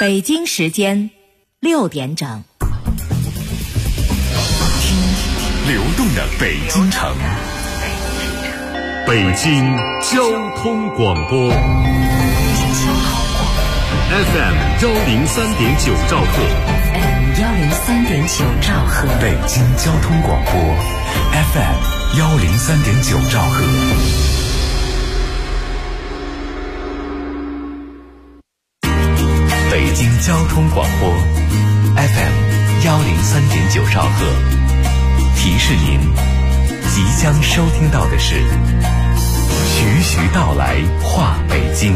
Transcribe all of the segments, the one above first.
北京时间6点整， 听流动的北京城，北京交通广播 FM 103.9兆赫 103.9兆赫， 北京交通广播 FM 103.9兆赫。北京交通广播 FM 103.9兆赫，提示您即将收听到的是徐徐道来话北京。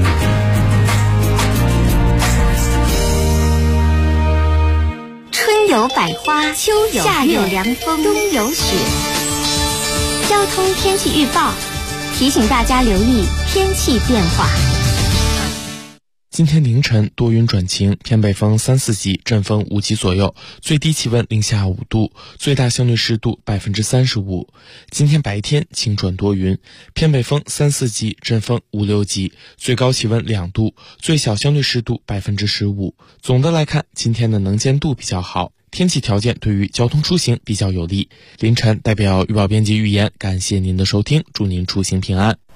春有百花，秋有夏有凉风，冬有雪。交通天气预报提醒大家留意天气变化。 今天凌晨多云转晴，偏北风3、4级，阵风5级左右，最低气温零下5度，最大相对湿度35%。今天白天晴转多云，偏北风3、4级，阵风5、6级，最高气温2度，最小相对湿度15%。总的来看，今天的能见度比较好，天气条件对于交通出行比较有利。凌晨代表预报编辑预言，感谢您的收听，祝您出行平安。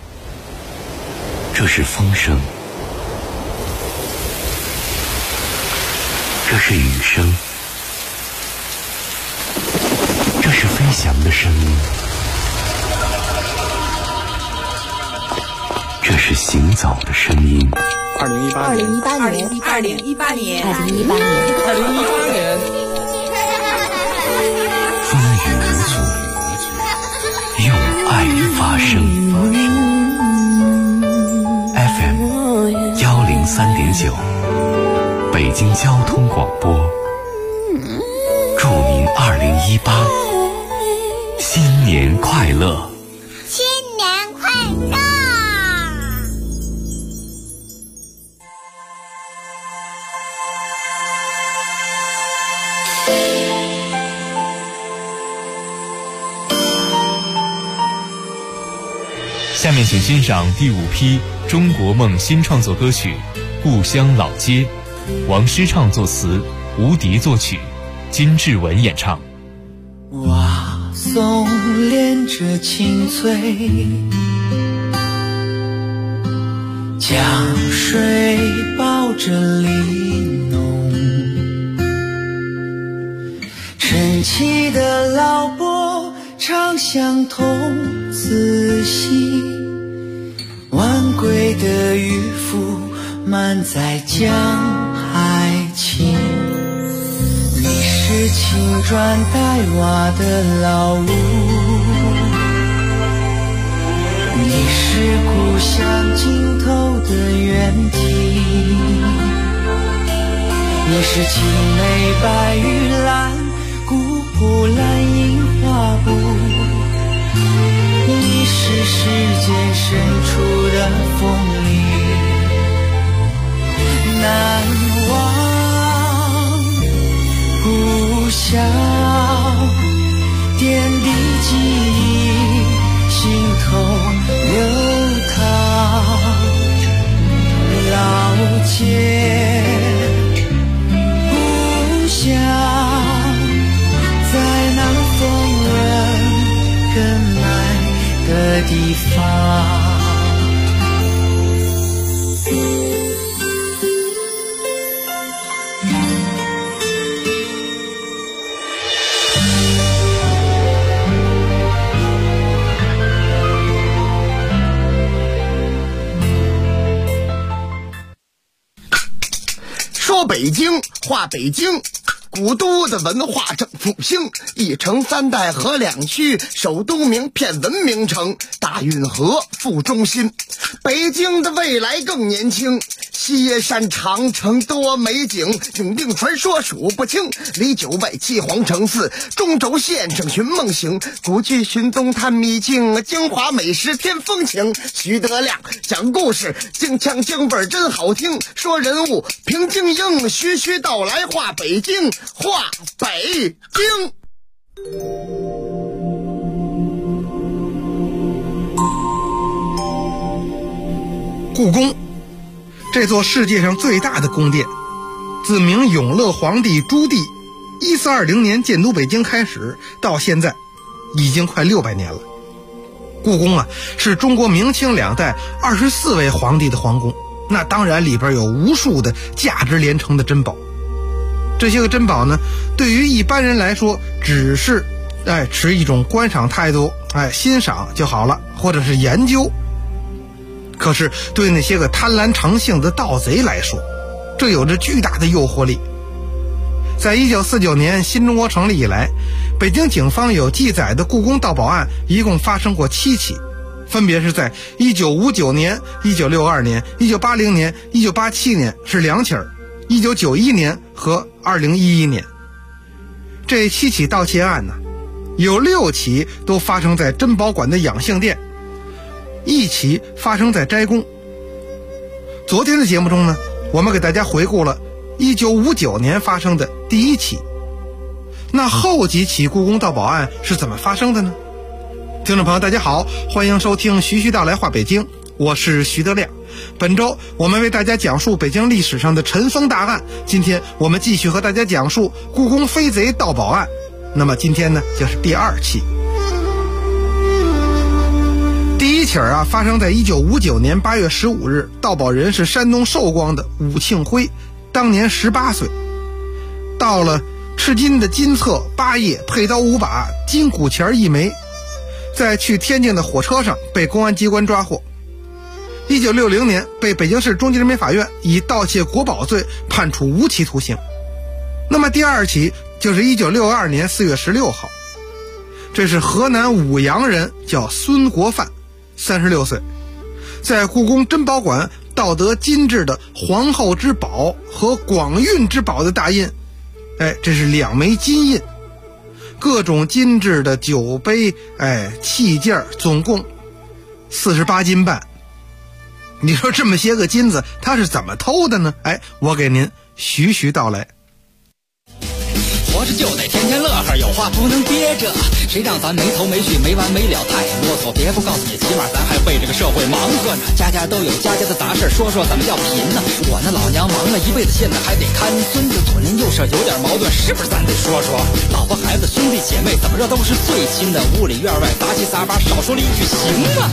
这是风声，这是雨声，这是飞翔的声音，这是行走的声音。 2018年， 风雨无阻，用爱发声。FM 103.9。北京交通广播，祝您2018新年快乐！ 新年快乐！ 下面请欣赏第5批中国梦新创作歌曲《故乡老街》。王诗畅作词，吴迪作曲，金志文演唱。 蛙松连着青翠，江水抱着玲珑，晨起的老伯唱相童子戏，晚归的渔夫满载江海情。你是青砖黛瓦的老屋，你是故乡尽头的原地，你是青梅白玉兰，古朴蓝印花布，你是世间深处的风里难忘故乡，点滴记忆心头流淌。老街故乡，在那风人更爱的地方。 说北京话北京，古都的文化正复兴，一城3代和2区，首都名片文明城，大运河副中心。北京的未来更年轻，西山长城多美景，永定传说数不清，离9外7皇城4，中轴线上寻梦行，古剧寻东探秘境，京华美食添风情。徐德亮讲故事，京腔京味真好听，说人物评京英，徐徐道来话北京，话北京。 故宫，这座世界上最大的宫殿， 自明永乐皇帝朱棣1420年建都北京开始，到现在已经快600年了。故宫啊，是中国明清两代24位皇帝的皇宫，那当然里边有无数的价值连城的珍宝。这些个珍宝呢，对于一般人来说只是持一种观赏态度，欣赏就好了，或者是研究。可是对那些个贪婪成性的盗贼来说，这有着巨大的诱惑力。在1949年新中国成立以来，北京警方有记载的故宫盗宝案一共发生过7起，分别是在1959年、1962年、1980年、1987年是2起，1991年和2011年。这7起盗窃案呢，有6起都发生在珍宝馆的养性殿，1起发生在斋宫。昨天的节目中呢，我们给大家回顾了1959年发生的第1起。那后几起故宫盗宝案是怎么发生的呢？听众朋友大家好，欢迎收听徐徐道来话北京，我是徐德亮。本周我们为大家讲述北京历史上的尘封大案，今天我们继续和大家讲述故宫飞贼盗宝案。那么今天呢，就是第2期。第1起发生在1959年8月15日，盗宝人是山东寿光的武庆辉，当年18岁。到了赤金的金册8页，佩刀5把，金骨钱1枚，在去天津的火车上被公安机关抓获。1960年被北京市中级人民法院以盗窃国宝罪判处无期徒刑。那么第2起就是1962年4月16号，这是河南舞阳人，叫孙国范，36岁，在故宫珍宝馆盗得金制的皇后之宝和广运之宝的大印，这是2枚金印，各种金制的酒杯，器件，总共48斤半。你说这么些个金子他是怎么偷的呢？我给您徐徐道来。 活着就得天天乐呵，有话不能憋着，谁让咱没头没绪没完没了太啰嗦。别不告诉你，起码咱还为这个社会忙活呢。家家都有家家的杂事，说说怎么叫贫呢？我那老娘忙了一辈子，现在还得看孙子，左邻右舍有点矛盾，是不是咱得说说？老婆孩子兄弟姐妹怎么着都是最亲的，屋里院外杂七杂八，少说了一句行吗？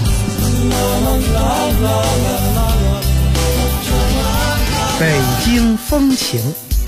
北京风情。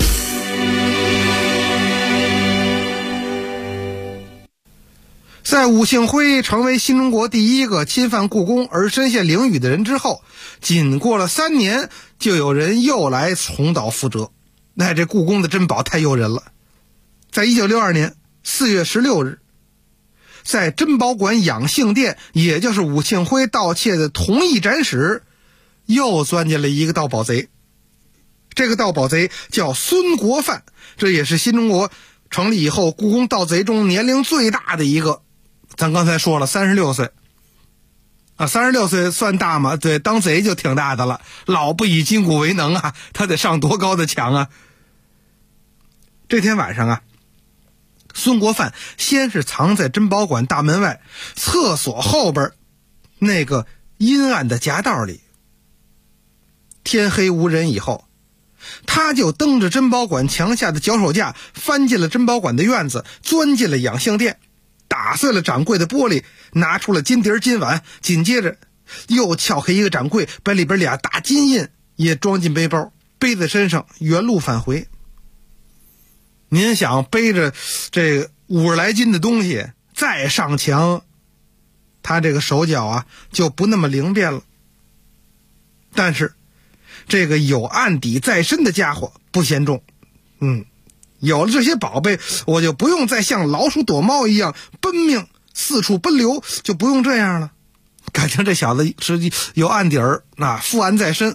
在武庆辉成为新中国第一个侵犯故宫而身陷囹圄的人之后，仅过了3年，就有人又来重蹈覆辙。这故宫的珍宝太诱人了。在1962年4月16日，在珍宝馆养性殿，也就是武庆辉盗窃的同一展室，又钻进了一个盗宝贼。这个盗宝贼叫孙国范，这也是新中国成立以后故宫盗贼中年龄最大的一个。咱刚才说了36岁，36岁算大吗？对，当贼就挺大的了。老不以筋骨为能啊，他得上多高的墙啊！这天晚上孙国范先是藏在珍宝馆大门外厕所后边那个阴暗的夹道里。天黑无人以后，他就蹬着珍宝馆墙下的脚手架，翻进了珍宝馆的院子，钻进了养性殿，打碎了掌柜的玻璃，拿出了金碟金碗，紧接着又撬开一个掌柜，把里边2大金印也装进背包，背在身上，原路返回。您想背着这50来斤的东西再上墙，他这个手脚就不那么灵便了。但是这个有案底在身的家伙不嫌重，有了这些宝贝，我就不用再像老鼠躲猫一样奔命四处奔流，就不用这样了。感情这小子是有案底儿，负案在身。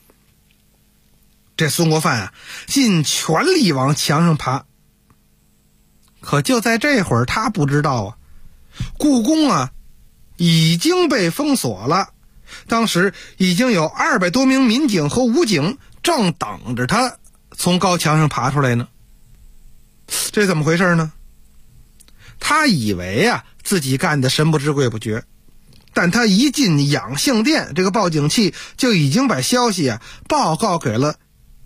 这孙国范尽全力往墙上爬。可就在这会儿，他不知道故宫已经被封锁了。当时已经有200多名民警和武警正等着他从高墙上爬出来呢。这怎么回事呢？他以为自己干的神不知鬼不觉，但他一进养性殿，这个报警器就已经把消息报告给了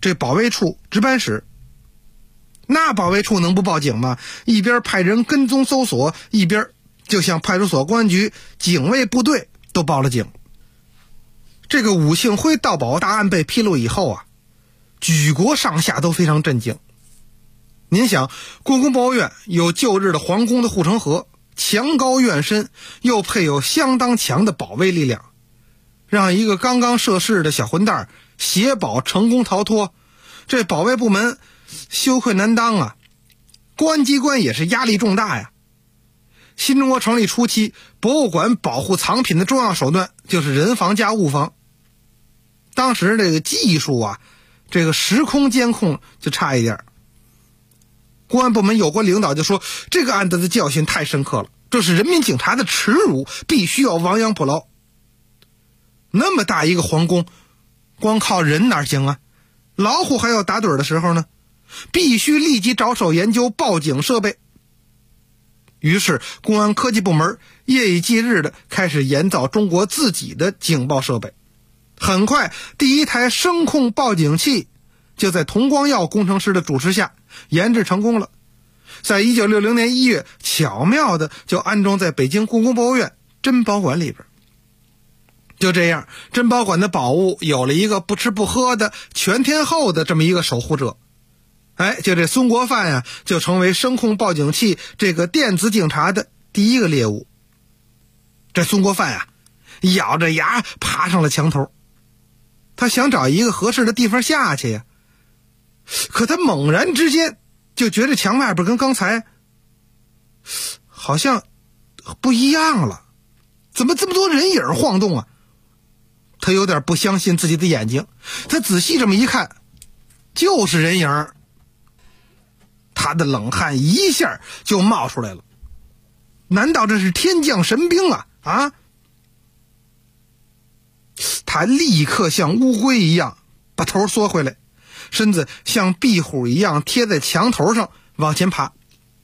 这保卫处值班室。那保卫处能不报警吗？一边派人跟踪搜索，一边就向派出所、公安局、警卫部队都报了警。这个武庆辉盗宝大案被披露以后啊，举国上下都非常震惊。您想，故宫博物院有旧日的皇宫的护城河，墙高院深，又配有相当强的保卫力量，让一个刚刚涉事的小混蛋携宝成功逃脱，这保卫部门羞愧难当啊！公安机关也是压力重大呀。新中国成立初期，博物馆保护藏品的重要手段就是人防加物防。当时这个技术啊，这个时空监控就差一点。公安部门有关领导就说，这个案子的教训太深刻了，这是人民警察的耻辱，必须要亡羊补牢。那么大一个皇宫，光靠人哪行啊？老虎还有打盹的时候呢，必须立即着手研究报警设备。于是公安科技部门夜以继日的开始研造中国自己的警报设备。很快，第一台声控报警器就在童光耀工程师的主持下研制成功了，在1960年1月巧妙的就安装在北京故宫博物院珍宝馆里边。就这样，珍宝馆的宝物有了一个不吃不喝的全天候的这么一个守护者。就这孙国范呀，就成为声控报警器这个电子警察的第一个猎物。这孙国范呀，咬着牙爬上了墙头，他想找一个合适的地方下去呀。可他猛然之间就觉得墙外边跟刚才好像不一样了，怎么这么多人影晃动啊？他有点不相信自己的眼睛，他仔细这么一看，就是人影。他的冷汗一下就冒出来了，难道这是天降神兵啊？他立刻像乌龟一样把头缩回来，身子像壁虎一样贴在墙头上往前爬。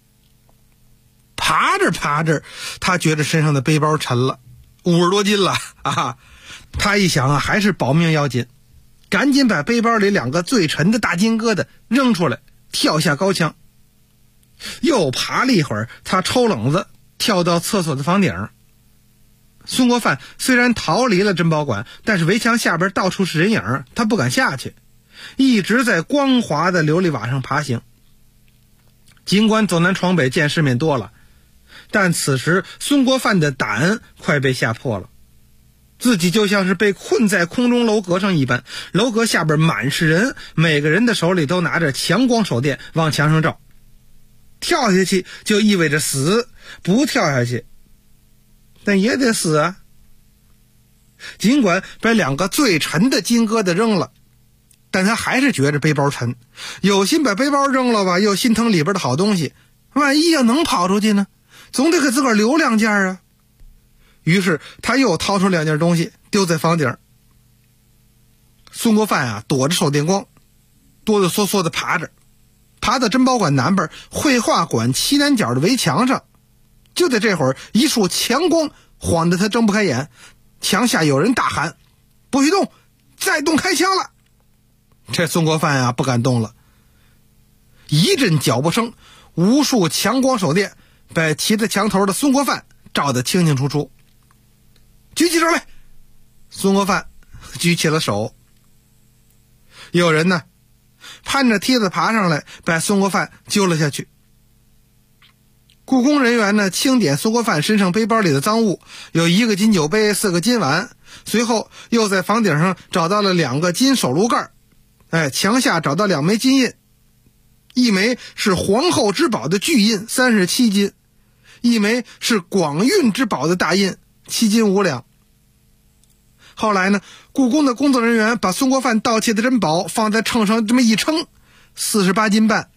爬着爬着，他觉得身上的背包沉了，50多斤了啊！他一想还是保命要紧，赶紧把背包里2个最沉的大金疙瘩扔出来，跳下高墙。又爬了一会儿，他抽冷子跳到厕所的房顶。孙国范虽然逃离了珍宝馆，但是围墙下边到处是人影，他不敢下去，一直在光滑的琉璃瓦上爬行。尽管走南闯北见世面多了，但此时孙国范的胆快被吓破了，自己就像是被困在空中楼阁上一般，楼阁下边满是人，每个人的手里都拿着强光手电往墙上照。跳下去就意味着死，不跳下去但也得死啊。尽管把2个最沉的金疙瘩扔了，但他还是觉着背包沉，有心把背包扔了吧，又心疼里边的好东西，万一要能跑出去呢，总得给自个儿留2件啊。于是他又掏出2件东西丢在房顶。孙国范躲着手电光，哆哆嗦嗦的爬到珍宝馆南边绘画馆西南角的围墙上。就在这会儿，一束强光晃得他睁不开眼，墙下有人大喊：不许动，再动开枪了。这孙国范不敢动了。一阵脚步声，无数强光手电把骑在墙头的孙国范照得清清楚楚。举起手来！孙国范举起了手。有人呢攀着梯子爬上来，把孙国范揪了下去。故宫人员呢清点孙国范身上背包里的赃物，有1个金酒杯，4个金碗，随后又在房顶上找到了2个金手炉盖，墙下找到2枚金印，一枚是皇后之宝的巨印37斤，一枚是广运之宝的大印7斤5两。后来呢，故宫的工作人员把孙国范盗窃的珍宝放在秤上这么一称，48斤半。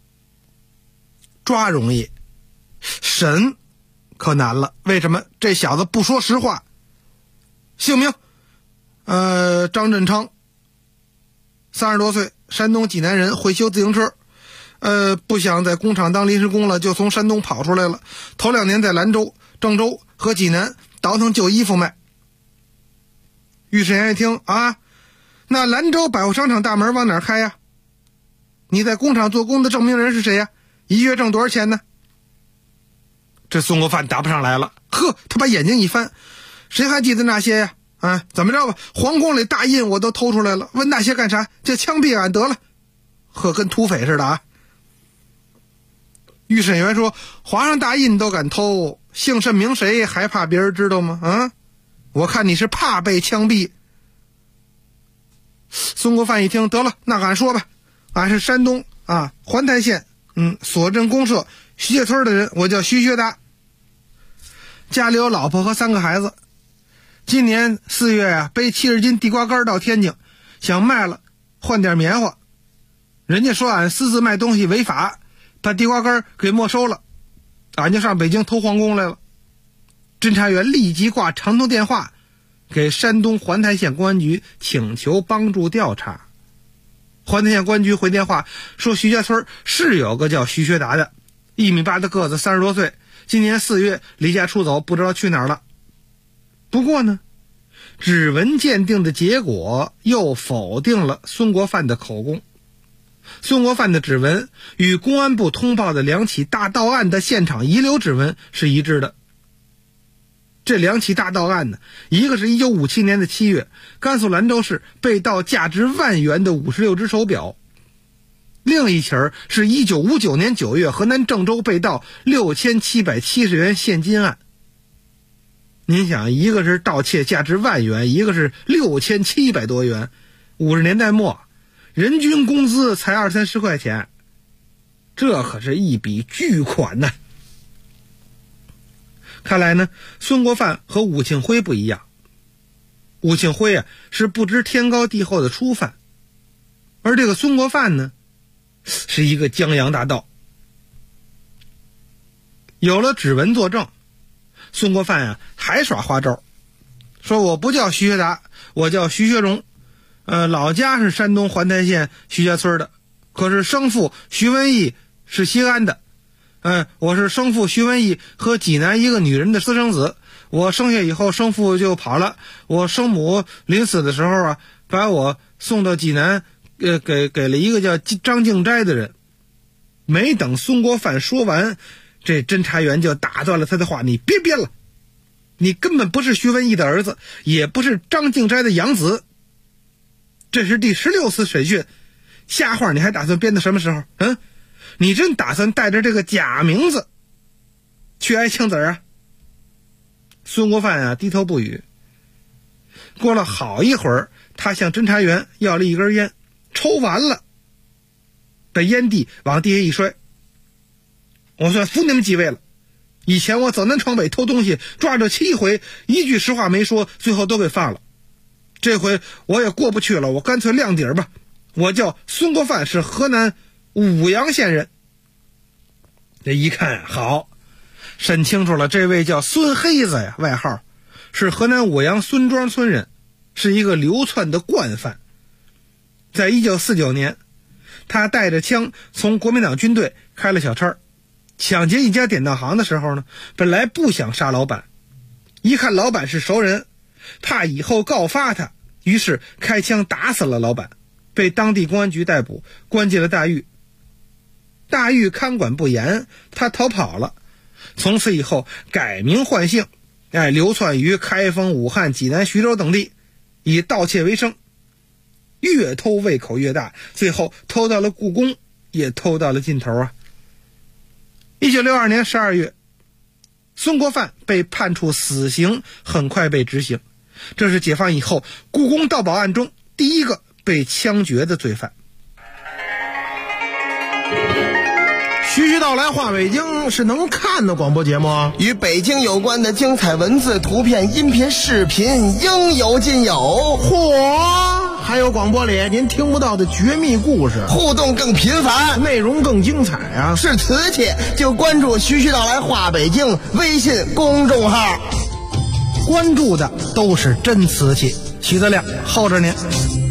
抓容易，审可难了。为什么？这小子不说实话。姓名张振昌，30多岁，山东济南人，会修自行车。不想在工厂当临时工了，就从山东跑出来了。头2年在兰州、郑州和济南倒腾旧衣服卖。御史员一听那兰州百货商场大门往哪儿开呀？你在工厂做工的证明人是谁呀？一月挣多少钱呢？这孙国藩答不上来了。呵，他把眼睛一翻，谁还记得那些呀？啊，怎么着吧，皇宫里大印我都偷出来了，问那些干啥？就枪毙俺得了。呵，跟土匪似的啊。御审员说，皇上大印都敢偷，姓甚名谁还怕别人知道吗？啊，我看你是怕被枪毙。孙国藩一听，得了，那俺说吧，俺是山东啊环台县索镇公社徐家村的人，我叫徐学达，家里有老婆和3个孩子。今年4月啊，背70斤地瓜干到天津，想卖了换点棉花，人家说俺私自卖东西违法，把地瓜干给没收了，俺就上北京偷皇宫来了。侦查员立即挂长途电话给山东环台县公安局，请求帮助调查。环台县公安局回电话说，徐家村是有个叫徐学达的，1.8米的个子，30多岁，今年4月离家出走，不知道去哪儿了。不过呢，指纹鉴定的结果又否定了孙国藩的口供。孙国藩的指纹与公安部通报的2起大盗案的现场遗留指纹是一致的。这2起大盗案呢，一个是1957年的7月，甘肃兰州市被盗价值1万元的56只手表，另一起是1959年9月河南郑州被盗6770元现金案。您想，一个是盗窃价值1万元，一个是6700多元，50年代末人均工资才20-30块钱，这可是一笔巨款呢。看来呢，孙国藩和武庆辉不一样。武庆辉啊是不知天高地厚的初犯，而这个孙国藩呢，是一个江洋大盗。有了指纹作证，孙国藩啊还耍花招，说我不叫徐学达，我叫徐学荣，老家是山东环台县徐家村的，可是生父徐文义是西安的。我是生父徐文义和济南一个女人的私生子，我生下以后生父就跑了，我生母临死的时候啊，把我送到济南，给了一个叫张敬斋的人。没等孙国藩说完，这侦查员就打断了他的话，你别编了，你根本不是徐文义的儿子，也不是张敬斋的养子，这是第16次审讯，瞎话你还打算编到什么时候？你真打算带着这个假名字去挨枪子啊？孙国藩啊低头不语。过了好一会儿，他向侦查员要了一根烟，抽完了，把烟蒂往地下一摔。我算服你们几位了，以前我走南闯北偷东西抓着7回，一句实话没说，最后都给放了。这回我也过不去了，我干脆亮底儿吧，我叫孙国藩，是河南舞阳县人。这一看好，审清楚了，这位叫孙黑子呀，外号是河南舞阳孙庄村人，是一个流窜的惯犯。在1949年，他带着枪从国民党军队开了小差，抢劫一家典当行的时候呢，本来不想杀老板，一看老板是熟人，怕以后告发他，于是开枪打死了老板，被当地公安局逮捕，关进了大狱。大狱看管不严，他逃跑了，从此以后改名换姓，流窜于开封、武汉、济南、徐州等地，以盗窃为生，越偷胃口越大，最后偷到了故宫，也偷到了尽头啊。1962年12月，孙国藩被判处死刑，很快被执行，这是解放以后故宫盗宝案中第一个被枪决的罪犯。 徐徐道来话北京是能看的广播节目， 与北京有关的精彩文字、图片、音频、视频应有尽有。 嚯，还有广播里您听不到的绝密故事， 互动更频繁， 内容更精彩啊！ 是瓷器就关注徐徐道来话北京微信公众号， 关注的都是真瓷器。徐德亮候着您。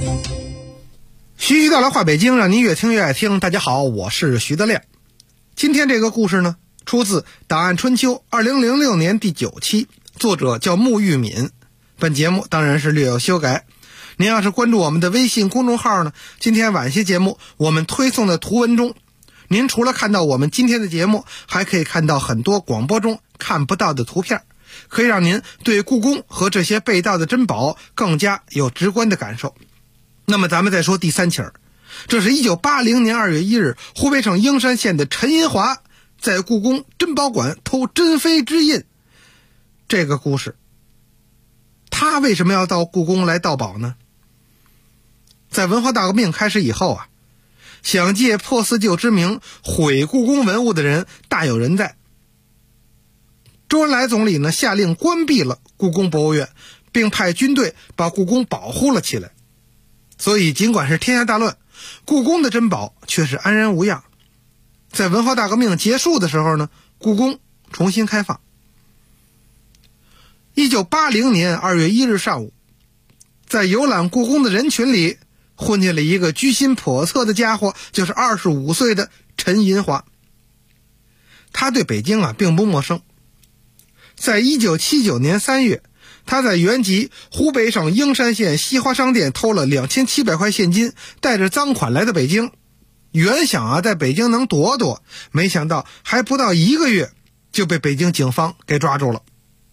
徐徐道来话北京，让您越听越爱听。大家好，我是徐德亮。今天这个故事呢，出自《档案春秋》2006年第9期，作者叫穆玉敏。本节目当然是略有修改。 您要是关注我们的微信公众号呢，今天晚些节目我们推送的图文中，您除了看到我们今天的节目，还可以看到很多广播中看不到的图片，可以让您对故宫和这些被盗的珍宝更加有直观的感受。那么咱们再说第三起儿，这是1980年2月1日，湖北省英山县的陈银华在故宫珍宝馆偷珍妃之印这个故事。他为什么要到故宫来盗宝呢？在文化大革命开始以后啊，想借破四旧之名毁故宫文物的人大有人在。周恩来总理呢下令关闭了故宫博物院，并派军队把故宫保护了起来。所以尽管是天下大乱，故宫的珍宝却是安然无恙。在文化大革命结束的时候呢，故宫重新开放。1980年2月1日上午，在游览故宫的人群里混进了一个居心叵测的家伙，就是25岁的陈银华。他对北京并不陌生。在1979年3月，他在原籍湖北省英山县西华商店偷了2700块现金，带着赃款来到北京。原想在北京能躲躲，没想到还不到1个月就被北京警方给抓住了。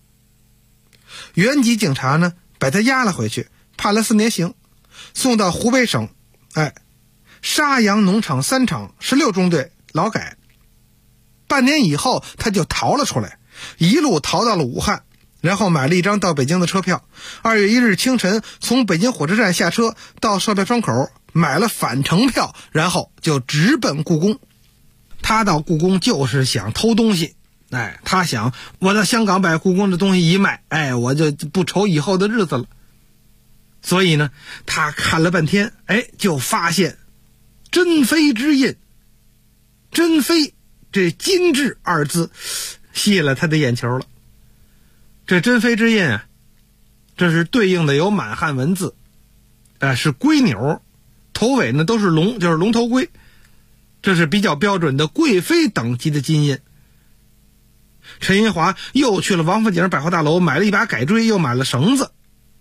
原籍警察呢把他押了回去，判了4年刑，送到湖北省沙洋农场3厂16中队劳改。半年以后他就逃了出来，一路逃到了武汉，然后买了一张到北京的车票。2月1日清晨从北京火车站下车，到售票窗口买了返程票，然后就直奔故宫。他到故宫就是想偷东西，他想我到香港把故宫的东西一卖，我就不愁以后的日子了。所以呢，他看了半天，就发现珍妃之印。珍妃这金质2字吸引了他的眼球了。这珍妃之印这是对应的有满汉文字，是龟钮，头尾呢都是龙，就是龙头龟，这是比较标准的贵妃等级的金印。陈银华又去了王府井百货大楼，买了一把改锥，又买了绳子。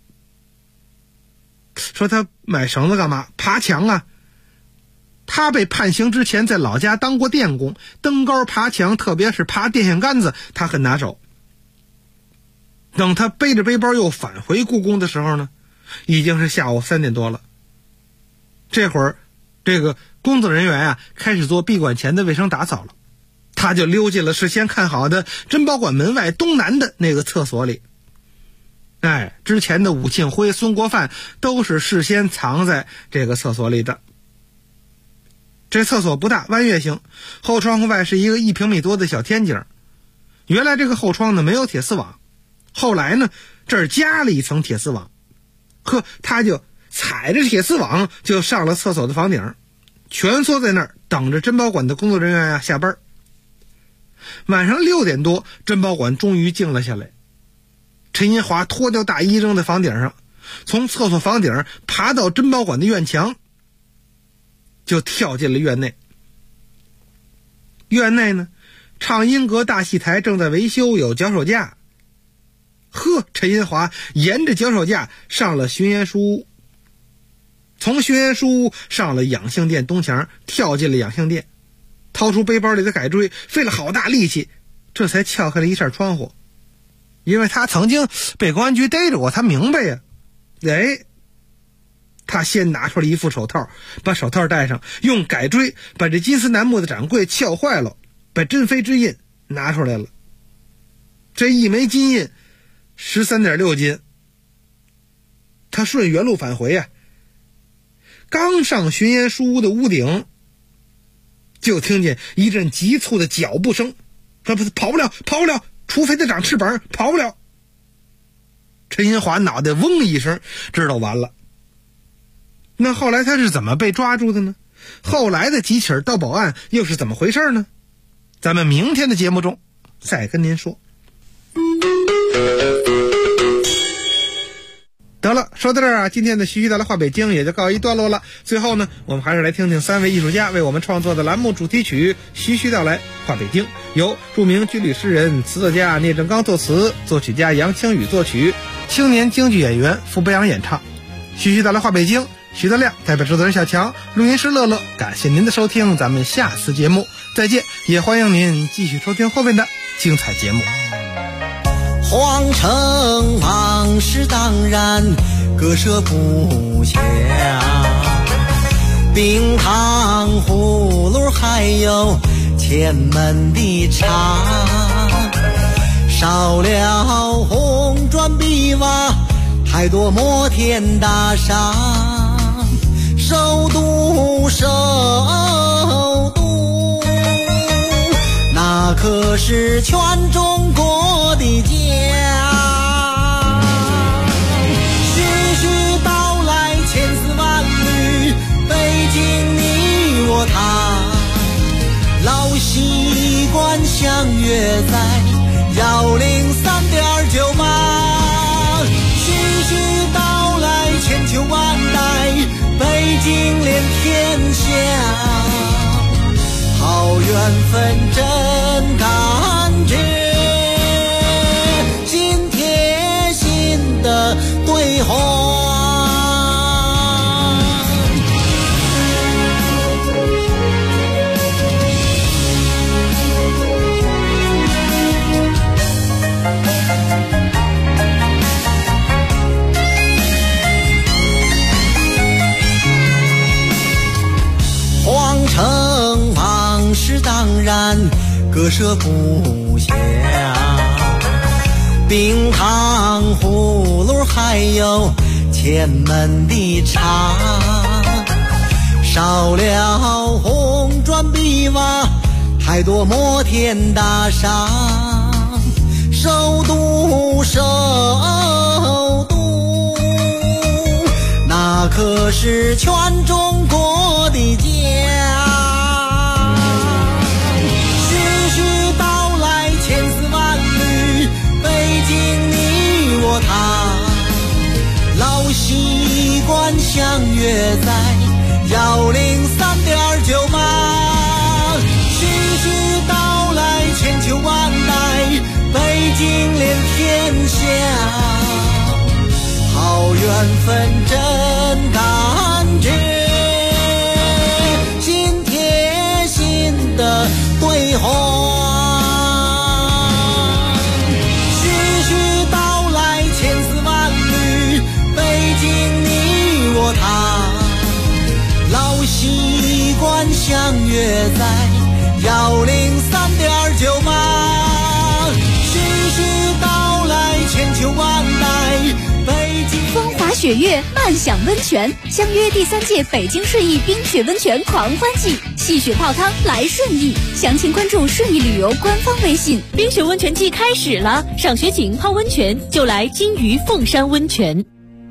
说他买绳子干嘛？爬墙他被判刑之前在老家当过电工，登高爬墙，特别是爬电线杆子，他很拿手。等他背着背包又返回故宫的时候呢，已经是下午3点多了。这会儿这个工作人员开始做闭馆前的卫生打扫了，他就溜进了事先看好的珍宝馆门外东南的那个厕所里。之前的武庆辉、孙国范都是事先藏在这个厕所里的。这厕所不大，弯月形，后窗户外是一个1平米多的小天井。原来这个后窗呢没有铁丝网，后来呢这儿加了一层铁丝网。他就踩着铁丝网就上了厕所的房顶，蜷缩在那儿等着珍宝馆的工作人员下班。晚上6点多，珍宝馆终于静了下来。陈银华脱掉大衣扔在房顶上，从厕所房顶爬到珍宝馆的院墙，就跳进了院内。院内呢，畅音阁大戏台正在维修，有脚手架。陈银华沿着脚手架上了巡盐书屋，从巡盐书屋上了养性殿东墙，跳进了养性殿，掏出背包里的改锥，费了好大力气，这才撬开了一扇窗户。因为他曾经被公安局逮着过，他明白呀。他先拿出了一副手套，把手套戴上，用改锥把这金丝楠木的展柜撬坏了，把珍妃之印拿出来了。这一枚金印13.6斤。他顺原路返回刚上巡盐书屋的屋顶，就听见一阵急促的脚步声，跑不了，除非他长翅膀，跑不了。陈银华脑袋嗡一声，知道完了。那后来他是怎么被抓住的呢？后来的几起盗宝案又是怎么回事呢？咱们明天的节目中再跟您说。得了，说到这儿今天的徐徐道来话北京也就告一段落了。最后呢，我们还是来听听3位艺术家为我们创作的栏目主题曲《徐徐道来话北京》，由著名军旅诗人、词作家聂政刚作词，作曲家杨清宇作曲，青年京剧演员傅北阳演唱。 徐徐到来话北京，徐德亮代表制作人小强，录音师乐乐，感谢您的收听，咱们下次节目再见，也欢迎您继续收听后面的精彩节目。 皇城往事当然割舍不下，冰糖葫芦还有前门的茶，少了红砖碧瓦，太多摩天大厦，首都那可是全中国的家。徐徐道来千丝万缕，北京你我他，老习惯相约在103.98。徐徐道来千秋万代，北京连天下，好缘分真感觉，心贴心的对话。皇城往事当然割舍不下，冰糖葫芦还有前门的茶，少了红砖碧瓦，太多摩天大厦，首都那可是全中国的家。徐徐道来千丝万缕，北京你我他，老习惯相约在103.98。徐徐道来千秋万代，北京连天下，好缘分真感觉，心贴心的对话。徐徐道来千丝万缕，北京你我他，老习惯相约在103.98。徐徐道来千秋万代， 风华雪月，漫享温泉，相约第3届北京顺义冰雪温泉狂欢季，戏雪泡汤来顺义，详情关注顺义旅游官方微信。 冰雪温泉季开始了，赏雪景泡温泉就来金鱼凤山温泉。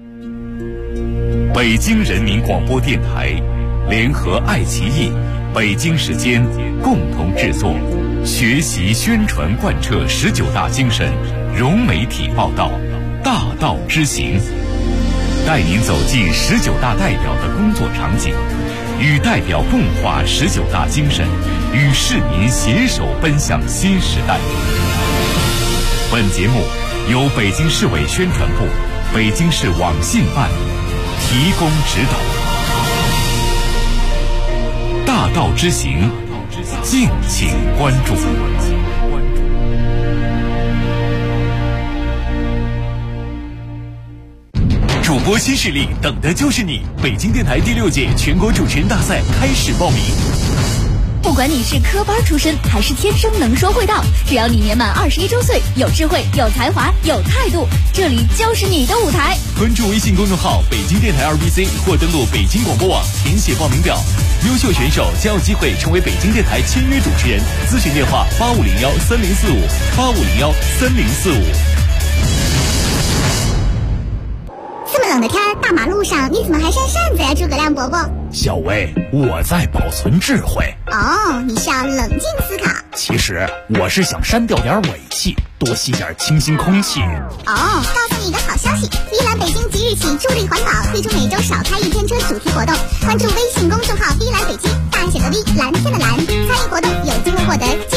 北京人民广播电台联合爱奇艺、北京时间共同制作，学习宣传贯彻19大精神，融媒体报道，大道之行，带您走进19大代表的工作场景，与代表共话19大精神，与市民携手奔向新时代。本节目由北京市委宣传部、北京市网信办提供指导。大道之行，敬请关注。主播新势力，等的就是你！北京电台第6届全国主持人大赛开始报名。 不管你是科班出身还是天生能说会道，只要你年满21周岁，有智慧、有才华、有态度，这里就是你的舞台。 关注微信公众号北京电台2BC 或登录北京广播网填写报名表，优秀选手将有机会成为北京电台签约主持人。咨询电话8501-3045，8501-3045。 这么冷的天，大马路上你怎么还扇扇子呀，诸葛亮伯伯？ 小薇，我在保存智慧。 哦，你是要冷静思考。 其实我是想删掉点尾气，多吸点清新空气。 哦，告诉你一个好消息，碧蓝北京即日起助力环保，推出每周少开1天车主题活动。关注微信公众号碧蓝北京，大写的 V， 蓝天的蓝，参与活动有机会获得